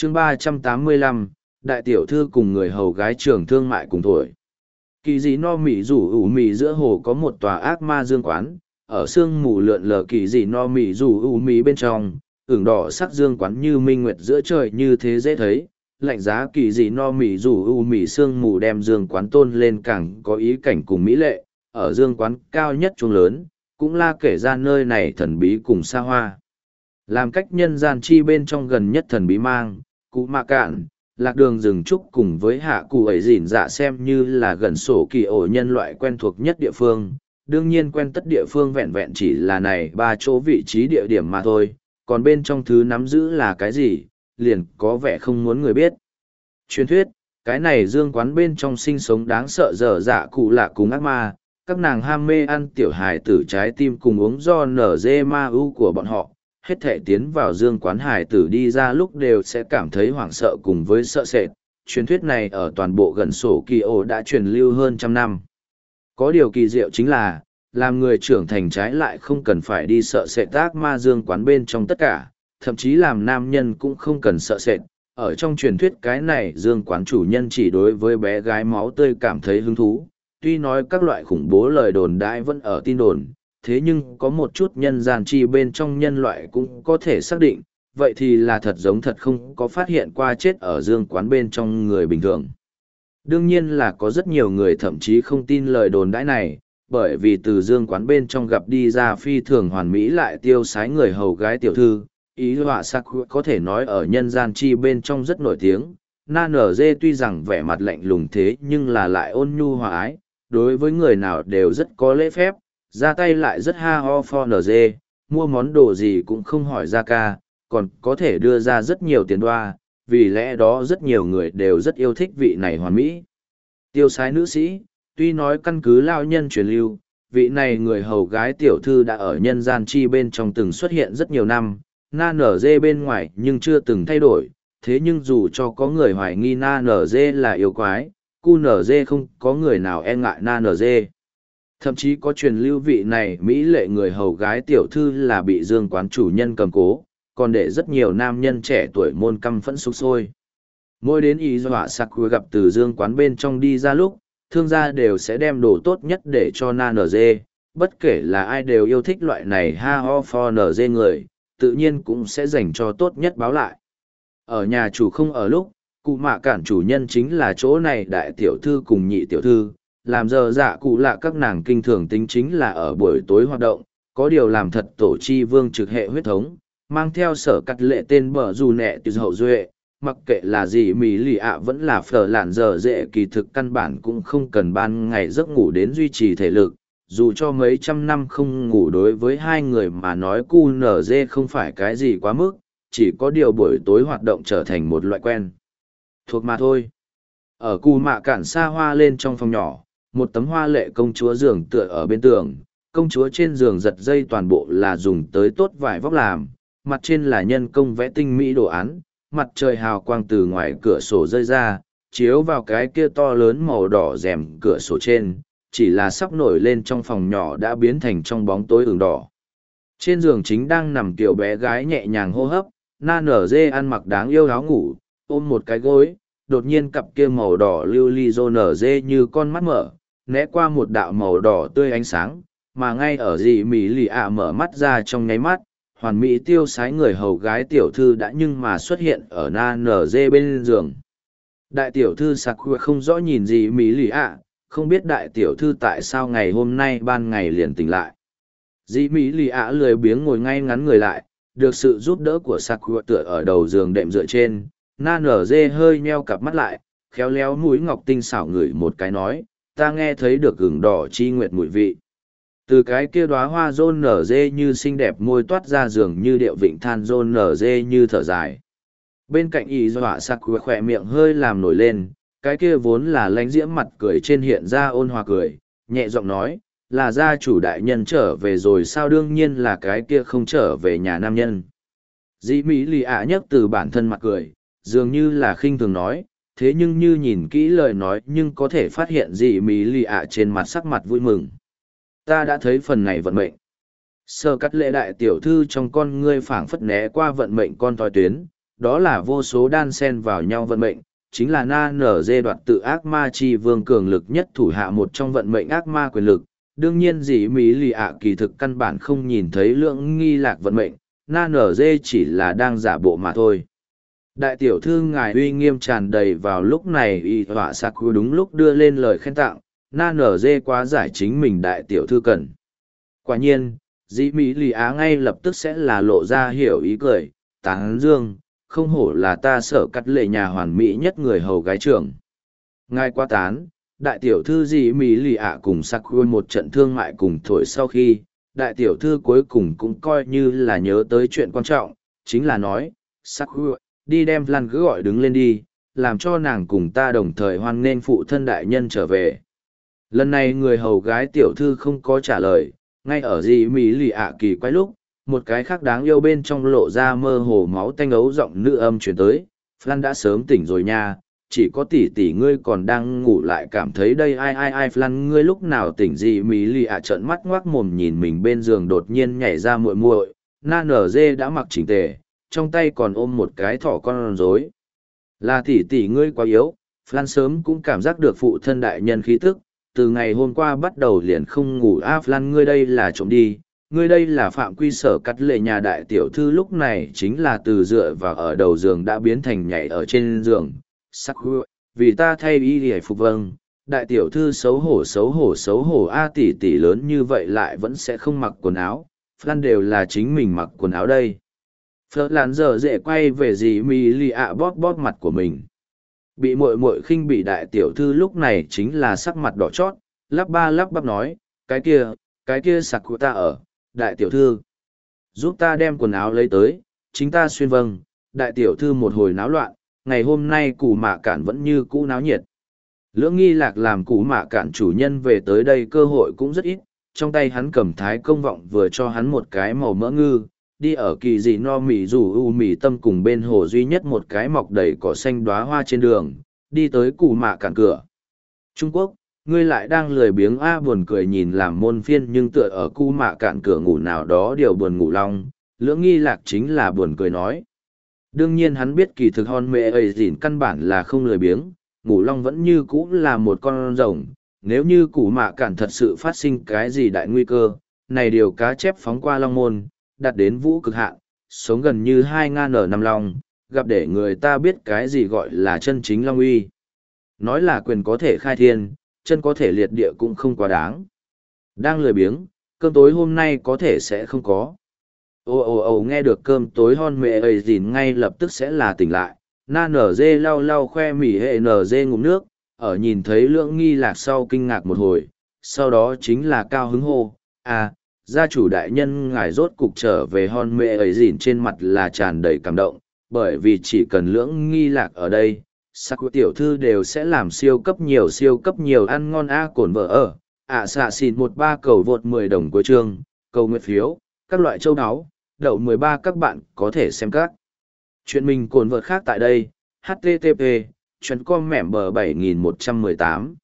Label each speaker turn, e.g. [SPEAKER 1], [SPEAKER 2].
[SPEAKER 1] chương 385, đại tiểu thư cùng người hầu gái trường thương mại cùng tuổi. Kỳ dị no mị rủ ủ mị giữa hồ có một tòa ác ma dương quán, ở sương mù lượn lờ kỳ dị no mị rủ ủ mị bên trong, ửng đỏ sắc dương quán như minh nguyệt giữa trời như thế dễ thấy. Lạnh giá kỳ dị no mị rủ ủ mị sương mù đem dương quán tôn lên càng có ý cảnh cùng mỹ lệ, ở dương quán cao nhất chuông lớn, cũng la kể ra nơi này thần bí cùng xa hoa. Làm cách nhân gian chi bên trong gần nhất thần bí mang, cụ mạ cạn, lạc đường rừng trúc cùng với hạ cụ ấy dỉn dạ xem như là gần sổ kỳ ổ nhân loại quen thuộc nhất địa phương. Đương nhiên quen tất địa phương vẹn vẹn chỉ là này ba chỗ vị trí địa điểm mà thôi, còn bên trong thứ nắm giữ là cái gì, liền có vẻ không muốn người biết. Truyền thuyết, cái này dương quán bên trong sinh sống đáng sợ dở dạ cụ lạ cùng ác ma, các nàng ham mê ăn tiểu hài tử trái tim cùng uống do nở dê ma ưu của bọn họ. Hết thể tiến vào dương quán hải tử đi ra lúc đều sẽ cảm thấy hoảng sợ cùng với sợ sệt. Truyền thuyết này ở toàn bộ gần sổ kỳ ổ đã truyền lưu hơn 100 năm. Có điều kỳ diệu chính là, làm người trưởng thành trái lại không cần phải đi sợ sệt ác ma dương quán bên trong tất cả, thậm chí làm nam nhân cũng không cần sợ sệt. Ở trong truyền thuyết cái này dương quán chủ nhân chỉ đối với bé gái máu tươi cảm thấy hứng thú. Tuy nói các loại khủng bố lời đồn đại vẫn ở tin đồn, thế nhưng có một chút nhân gian chi bên trong nhân loại cũng có thể xác định, vậy thì là thật giống thật không có phát hiện qua chết ở dương quán bên trong người bình thường. Đương nhiên là có rất nhiều người thậm chí không tin lời đồn đãi này, bởi vì từ dương quán bên trong gặp đi ra phi thường hoàn mỹ lại tiêu sái người hầu gái tiểu thư, ý họa sắc có thể nói ở nhân gian chi bên trong rất nổi tiếng. Na nở dê tuy rằng vẻ mặt lạnh lùng thế nhưng là lại ôn nhu hòa ái, đối với người nào đều rất có lễ phép, ra tay lại rất ha ho for nz, mua món đồ gì cũng không hỏi ra ca, còn có thể đưa ra rất nhiều tiền đoa, vì lẽ đó rất nhiều người đều rất yêu thích vị này hoàn mỹ. Tiêu sái nữ sĩ, tuy nói căn cứ lao nhân truyền lưu, vị này người hầu gái tiểu thư đã ở nhân gian chi bên trong từng xuất hiện rất nhiều năm, na nở dê bên ngoài nhưng chưa từng thay đổi, thế nhưng dù cho có người hoài nghi na nở dê là yêu quái, cu nở dê không có người nào e ngại na nở dê. Thậm chí có truyền lưu vị này Mỹ lệ người hầu gái tiểu thư là bị dương quán chủ nhân cầm cố, còn để rất nhiều nam nhân trẻ tuổi môn căm phẫn sục sôi. Mỗi đến y dọa sạc gặp từ dương quán bên trong đi ra lúc, thương gia đều sẽ đem đồ tốt nhất để cho na nở dê, bất kể là ai đều yêu thích loại này ha ho for nở dê người, tự nhiên cũng sẽ dành cho tốt nhất báo lại. Ở nhà chủ không ở lúc, cụ mạ cản chủ nhân chính là chỗ này đại tiểu thư cùng nhị tiểu thư, làm giờ dạ cụ lạ các nàng kinh thường tính chính là ở buổi tối hoạt động, có điều làm thật tổ chi vương trực hệ huyết thống, mang theo sở cắt lệ tên bờ dù nẹ từ hậu duệ, mặc kệ là gì mỹ lì ạ vẫn là phở lạn giờ dễ kỳ thực căn bản cũng không cần ban ngày giấc ngủ đến duy trì thể lực, dù cho mấy trăm năm không ngủ đối với hai người mà nói cu nở dê không phải cái gì quá mức, chỉ có điều buổi tối hoạt động trở thành một loại quen thuộc mà thôi. Ở cù mạ cản xa hoa lên trong phòng nhỏ, một tấm hoa lệ công chúa giường tựa ở bên tường, công chúa trên giường giật dây toàn bộ là dùng tới tốt vải vóc làm, mặt trên là nhân công vẽ tinh mỹ đồ án, mặt trời hào quang từ ngoài cửa sổ rơi ra, chiếu vào cái kia to lớn màu đỏ rèm cửa sổ trên, chỉ là sắp nổi lên trong phòng nhỏ đã biến thành trong bóng tối ửng đỏ. Trên giường chính đang nằm tiểu bé gái nhẹ nhàng hô hấp, na nở dê ăn mặc đáng yêu áo ngủ, ôm một cái gối, đột nhiên cặp kia màu đỏ lưu ly rô nở dê như con mắt mở, né qua một đạo màu đỏ tươi ánh sáng, mà ngay ở dị mỹ lì ạ mở mắt ra trong nháy mắt, hoàn mỹ tiêu sái người hầu gái tiểu thư đã nhưng mà xuất hiện ở na nở dê bên giường. Đại tiểu thư sạc không rõ nhìn dị mỹ lì ạ, không biết đại tiểu thư tại sao ngày hôm nay ban ngày liền tỉnh lại. Dị mỹ lì ạ lười biếng ngồi ngay ngắn người lại, được sự giúp đỡ của sạc tựa ở đầu giường đệm dựa trên, na nở dê hơi nheo cặp mắt lại, khéo léo mũi ngọc tinh xảo ngửi một cái nói, ta nghe thấy được ửng đỏ chi nguyệt mùi vị. Từ cái kia đóa hoa rôn nở dê như xinh đẹp môi toát ra giường như điệu vịnh than rôn nở dê như thở dài. Bên cạnh y dọa sạc khỏe miệng hơi làm nổi lên, cái kia vốn là lánh diễm mặt cười trên hiện ra ôn hòa cười, nhẹ giọng nói, là gia chủ đại nhân trở về rồi sao, đương nhiên là cái kia không trở về nhà nam nhân. Dĩ mỹ lì ạ nhấc từ bản thân mặt cười, dường như là khinh thường nói, thế nhưng như nhìn kỹ lời nói nhưng có thể phát hiện dĩ mỹ lì ạ trên mặt sắc mặt vui mừng. Ta đã thấy phần này vận mệnh. Sơ cắt lệ đại tiểu thư trong con ngươi phảng phất né qua vận mệnh con toi tuyến, đó là vô số đan xen vào nhau vận mệnh, chính là Na Nở Dê đoạt tự ác ma chi vương cường lực nhất thủ hạ một trong vận mệnh ác ma quyền lực. Đương nhiên dĩ mỹ lì ạ kỳ thực căn bản không nhìn thấy Lưỡng Nghi Lạc vận mệnh, Na Nở Dê chỉ là đang giả bộ mà thôi. Đại tiểu thư ngài uy nghiêm tràn đầy vào lúc này y họa Saku đúng lúc đưa lên lời khen tặng, Na Nở Dê quá giải chính mình đại tiểu thư cần. Quả nhiên, dĩ mỹ lì á ngay lập tức sẽ là lộ ra hiểu ý cười, tán dương, không hổ là ta sở cắt lệ nhà hoàn mỹ nhất người hầu gái trưởng. Ngài quá tán, đại tiểu thư dĩ mỹ lì ạ cùng Saku một trận thương mại cùng thổi sau khi, đại tiểu thư cuối cùng cũng coi như là nhớ tới chuyện quan trọng, chính là nói, Saku, đi đem Lan cứ gọi đứng lên đi, làm cho nàng cùng ta đồng thời hoan nghênh phụ thân đại nhân trở về. Lần này người hầu gái tiểu thư không có trả lời, ngay ở dì mỹ lì ạ kỳ quay lúc, một cái khác đáng yêu bên trong lộ ra mơ hồ máu tanh ấu giọng nữ âm chuyển tới, Flan đã sớm tỉnh rồi nha, chỉ có tỷ ngươi còn đang ngủ lại cảm thấy đây ai Flan ngươi lúc nào tỉnh dì mỹ lì ạ trợn mắt ngoác mồm nhìn mình bên giường đột nhiên nhảy ra muội muội, Na Nở Dê đã mặc chỉnh tề, trong tay còn ôm một cái thỏ con rối. Là tỷ ngươi quá yếu, Flan sớm cũng cảm giác được phụ thân đại nhân khí tức, từ ngày hôm qua bắt đầu liền không ngủ Flan ngươi đây là trộm đi, ngươi đây là phạm quy sở cắt lệ nhà đại tiểu thư lúc này chính là từ dựa vào ở đầu giường đã biến thành nhảy ở trên giường. Sắc vì ta thay y để phục vâng, đại tiểu thư xấu hổ tỷ lớn như vậy lại vẫn sẽ không mặc quần áo, Flan đều là chính mình mặc quần áo đây. Phớt lán giờ dễ quay về dì mì lì ạ bóp mặt của mình. Bị muội khinh bị đại tiểu thư lúc này chính là sắc mặt đỏ chót, lắp bắp nói, cái kia sặc của ta ở, đại tiểu thư. Giúp ta đem quần áo lấy tới, chính ta xuyên vâng, đại tiểu thư một hồi náo loạn, ngày hôm nay củ mạ cản vẫn như cũ náo nhiệt. Lưỡng Nghi Lạc làm củ mạ cản chủ nhân về tới đây cơ hội cũng rất ít, trong tay hắn cầm thái công vọng vừa cho hắn một cái màu mỡ ngư, đi ở kỳ dị no mỉ rủ u mỉ tâm cùng bên hồ duy nhất một cái mọc đầy cỏ xanh đóa hoa trên đường, đi tới củ mạ cản cửa. Trung Quốc, ngươi lại đang lười biếng buồn cười nhìn làm môn phiên nhưng tựa ở củ mạ cản cửa ngủ nào đó điều buồn ngủ long, Lưỡng Nghi Lạc chính là buồn cười nói. Đương nhiên hắn biết kỳ thực hòn mẹ ấy dỉn căn bản là không lười biếng, ngủ long vẫn như cũ là một con rồng, nếu như củ mạ cản thật sự phát sinh cái gì đại nguy cơ, này điều cá chép phóng qua long môn, đạt đến vũ cực hạn, sống gần như 2.000 năm long, gặp để người ta biết cái gì gọi là chân chính long uy. Nói là quyền có thể khai thiên, chân có thể liệt địa cũng không quá đáng. Đang lười biếng, cơm tối hôm nay có thể sẽ không có. Nghe được cơm tối hon mẹ ấy dìn ngay lập tức sẽ là tỉnh lại. Na Nở Dê lau khoe mỉ hệ nở dê ngụm nước, ở nhìn thấy Lưỡng Nghi Lạc sau kinh ngạc một hồi, sau đó chính là cao hứng hô, gia chủ đại nhân ngài rốt cục trở về hon mẹ ấy dìn trên mặt là tràn đầy cảm động, bởi vì chỉ cần Lưỡng Nghi Lạc ở đây, sắc của tiểu thư đều sẽ làm siêu cấp nhiều ăn ngon cổn vợ ở. Xạ xìn 13 cầu vượt 10 đồng cuối chương, cầu nguyện phiếu, các loại châu áo, đậu 13 các bạn có thể xem các chuyện mình cồn vợt khác tại đây, http chuyện com mẻm bờ 7118